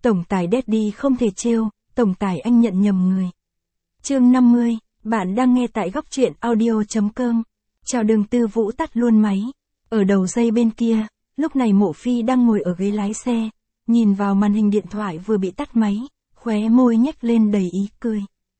Tổng tài Daddy không thể trêu, tổng tài anh nhận nhầm người. Chương 50, bạn đang nghe tại góc truyện audio.com. Chào Đường Tư Vũ tắt luôn máy. Ở đầu dây bên kia, lúc này Mộ Phi đang ngồi ở ghế lái xe, nhìn vào màn hình điện thoại vừa bị tắt máy, khóe môi nhếch lên đầy ý cười.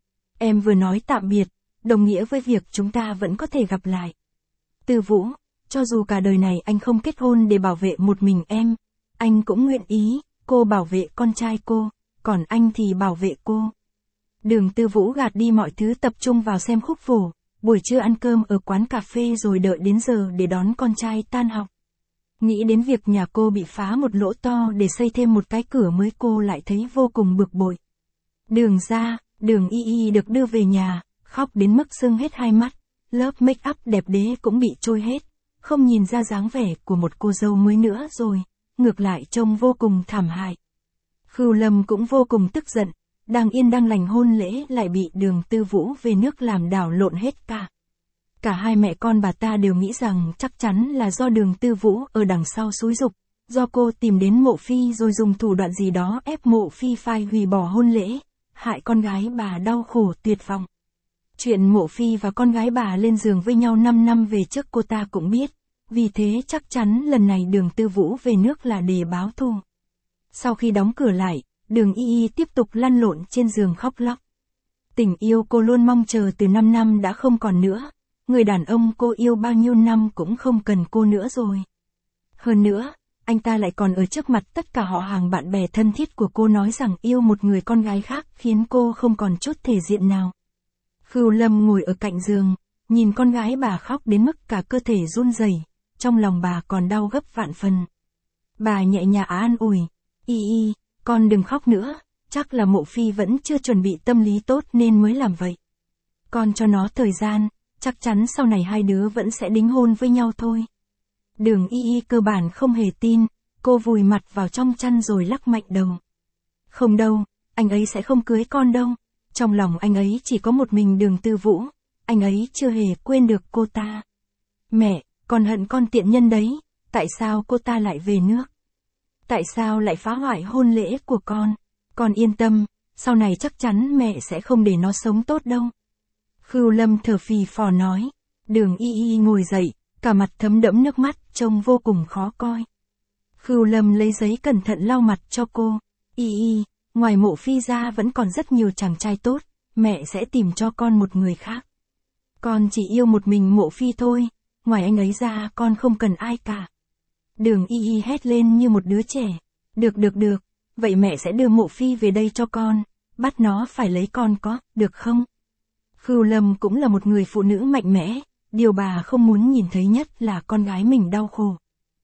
Em vừa nói tạm biệt, đồng nghĩa với việc chúng ta vẫn có thể gặp lại. Tư Vũ, cho dù cả đời này anh không kết hôn để bảo vệ một mình em, anh cũng nguyện ý, cô bảo vệ con trai cô, còn anh thì bảo vệ cô. Đường Tư Vũ gạt đi mọi thứ tập trung vào xem khúc phổ, buổi trưa ăn cơm ở quán cà phê rồi đợi đến giờ để đón con trai tan học. Nghĩ đến việc nhà cô bị phá một lỗ to để xây thêm một cái cửa mới cô lại thấy vô cùng bực bội. Đường ra, Đường Y Y được đưa về nhà, khóc đến mức sưng hết hai mắt, lớp make up đẹp đẽ cũng bị trôi hết, không nhìn ra dáng vẻ của một cô dâu mới nữa rồi, ngược lại trông vô cùng thảm hại. Khưu Lâm cũng vô cùng tức giận, đang yên đang lành hôn lễ lại bị Đường Tư Vũ về nước làm đảo lộn hết cả. Cả hai mẹ con bà ta đều nghĩ rằng chắc chắn là do Đường Tư Vũ ở đằng sau xúi giục, do cô tìm đến Mộ Phi rồi dùng thủ đoạn gì đó ép Mộ Phi phải hủy bỏ hôn lễ, hại con gái bà đau khổ tuyệt vọng. Chuyện Mộ Phi và con gái bà lên giường với nhau 5 năm về trước cô ta cũng biết, vì thế chắc chắn lần này Đường Tư Vũ về nước là để báo thù. Sau khi đóng cửa lại, Đường Y Y tiếp tục lăn lộn trên giường khóc lóc. Tình yêu cô luôn mong chờ từ 5 năm đã không còn nữa, người đàn ông cô yêu bao nhiêu năm cũng không cần cô nữa rồi. Hơn nữa, anh ta lại còn ở trước mặt tất cả họ hàng bạn bè thân thiết của cô nói rằng yêu một người con gái khác khiến cô không còn chút thể diện nào. Khưu Lâm ngồi ở cạnh giường, nhìn con gái bà khóc đến mức cả cơ thể run rẩy, trong lòng bà còn đau gấp vạn phần. Bà nhẹ nhàng an ủi, Y Y, con đừng khóc nữa, chắc là Mộ Phi vẫn chưa chuẩn bị tâm lý tốt nên mới làm vậy. Con cho nó thời gian, chắc chắn sau này hai đứa vẫn sẽ đính hôn với nhau thôi. Đường Y Y cơ bản không hề tin, cô vùi mặt vào trong chăn rồi lắc mạnh đầu. Không đâu, anh ấy sẽ không cưới con đâu. Trong lòng anh ấy chỉ có một mình Đường Tư Vũ, anh ấy chưa hề quên được cô ta. Mẹ, con hận con tiện nhân đấy, tại sao cô ta lại về nước? Tại sao lại phá hoại hôn lễ của con? Con yên tâm, sau này chắc chắn mẹ sẽ không để nó sống tốt đâu. Khưu Lâm thở phì phò nói. Đường Y Y ngồi dậy, cả mặt thấm đẫm nước mắt, trông vô cùng khó coi. Khưu Lâm lấy giấy cẩn thận lau mặt cho cô. Y Y, ngoài Mộ Phi ra vẫn còn rất nhiều chàng trai tốt, mẹ sẽ tìm cho con một người khác. Con chỉ yêu một mình Mộ Phi thôi, ngoài anh ấy ra con không cần ai cả. Đường Y Y hét lên như một đứa trẻ. Được, vậy mẹ sẽ đưa Mộ Phi về đây cho con, bắt nó phải lấy con có, được không? Khưu Lâm cũng là một người phụ nữ mạnh mẽ, điều bà không muốn nhìn thấy nhất là con gái mình đau khổ.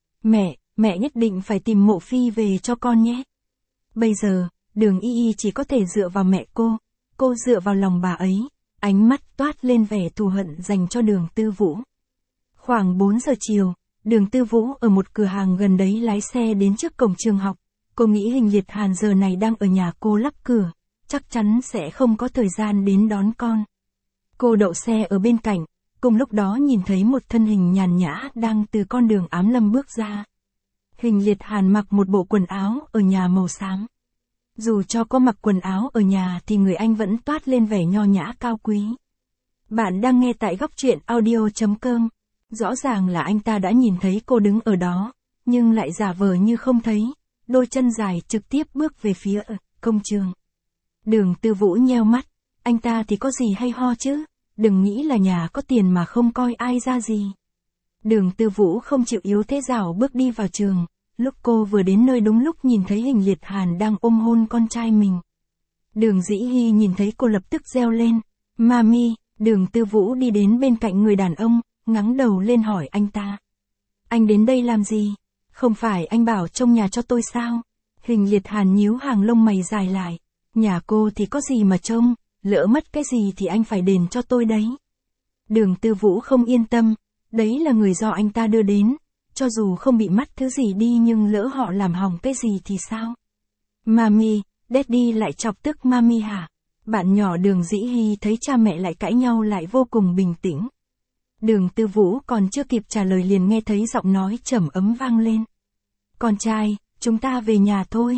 Mẹ nhất định phải tìm Mộ Phi về cho con nhé. Bây giờ, Đường Y Y chỉ có thể dựa vào mẹ cô dựa vào lòng bà ấy, ánh mắt toát lên vẻ thù hận dành cho Đường Tư Vũ. Khoảng 4 giờ chiều, Đường Tư Vũ ở một cửa hàng gần đấy lái xe đến trước cổng trường học, cô nghĩ Hình Liệt Hàn giờ này đang ở nhà cô lắp cửa, chắc chắn sẽ không có thời gian đến đón con. Cô đậu xe ở bên cạnh, cùng lúc đó nhìn thấy một thân hình nhàn nhã đang từ con đường ám lâm bước ra. Hình Liệt Hàn mặc một bộ quần áo ở nhà màu xám. Dù cho có mặc quần áo ở nhà thì người anh vẫn toát lên vẻ nho nhã cao quý. Bạn đang nghe tại góc truyện audio.com. Rõ ràng là anh ta đã nhìn thấy cô đứng ở đó, nhưng lại giả vờ như không thấy, đôi chân dài trực tiếp bước về phía công trường. Đường Tư Vũ nheo mắt, anh ta thì có gì hay ho chứ, đừng nghĩ là nhà có tiền mà không coi ai ra gì. Đường Tư Vũ không chịu yếu thế rảo bước đi vào trường, lúc cô vừa đến nơi đúng lúc nhìn thấy Hình Liệt Hàn đang ôm hôn con trai mình. Đường Dĩ Hy nhìn thấy cô lập tức reo lên, Mami. Đường Tư Vũ đi đến bên cạnh người đàn ông, ngẩng đầu lên hỏi anh ta. Anh đến đây làm gì? Không phải anh bảo trông nhà cho tôi sao? Hình Liệt Hàn nhíu hàng lông mày dài lại. Nhà cô thì có gì mà trông, lỡ mất cái gì thì anh phải đền cho tôi đấy. Đường Tư Vũ không yên tâm, đấy là người do anh ta đưa đến, cho dù không bị mất thứ gì đi nhưng lỡ họ làm hỏng cái gì thì sao? Mami, Daddy lại chọc tức Mami hả? Bạn nhỏ Đường Dĩ Hy thấy cha mẹ lại cãi nhau lại vô cùng bình tĩnh. Đường Tư Vũ còn chưa kịp trả lời liền nghe thấy giọng nói trầm ấm vang lên. Con trai, chúng ta về nhà thôi.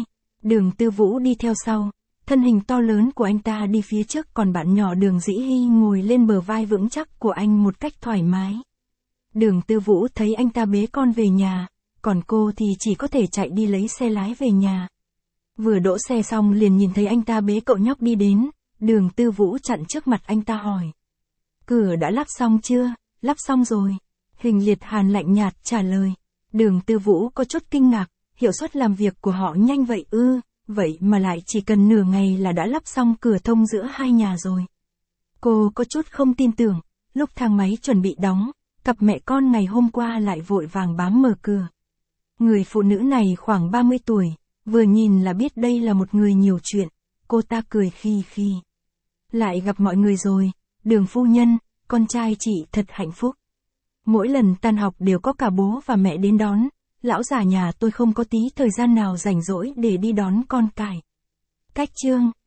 Đường Tư Vũ đi theo sau, thân hình to lớn của anh ta đi phía trước, còn bạn nhỏ Đường Dĩ Hy ngồi lên bờ vai vững chắc của anh một cách thoải mái. Đường Tư Vũ thấy anh ta bế con về nhà, còn cô thì chỉ có thể chạy đi lấy xe lái về nhà. Vừa đỗ xe xong liền nhìn thấy anh ta bế cậu nhóc đi đến, Đường Tư Vũ chặn trước mặt anh ta hỏi. Cửa đã lắp xong chưa? Lắp xong rồi. Hình Liệt Hàn lạnh nhạt trả lời. Đường Tư Vũ có chút kinh ngạc, hiệu suất làm việc của họ nhanh vậy ư, vậy mà lại chỉ cần nửa ngày là đã lắp xong cửa thông giữa hai nhà rồi. Cô có chút không tin tưởng, lúc thang máy chuẩn bị đóng, cặp mẹ con ngày hôm qua lại vội vàng bám mở cửa. Người phụ nữ này khoảng 30 tuổi, vừa nhìn là biết đây là một người nhiều chuyện, cô ta cười khi khi. Lại gặp mọi người rồi, Đường phu nhân, con trai chị thật hạnh phúc. Mỗi lần tan học đều có cả bố và mẹ đến đón, lão già nhà tôi không có tí thời gian nào rảnh rỗi để đi đón con cái. Cách chương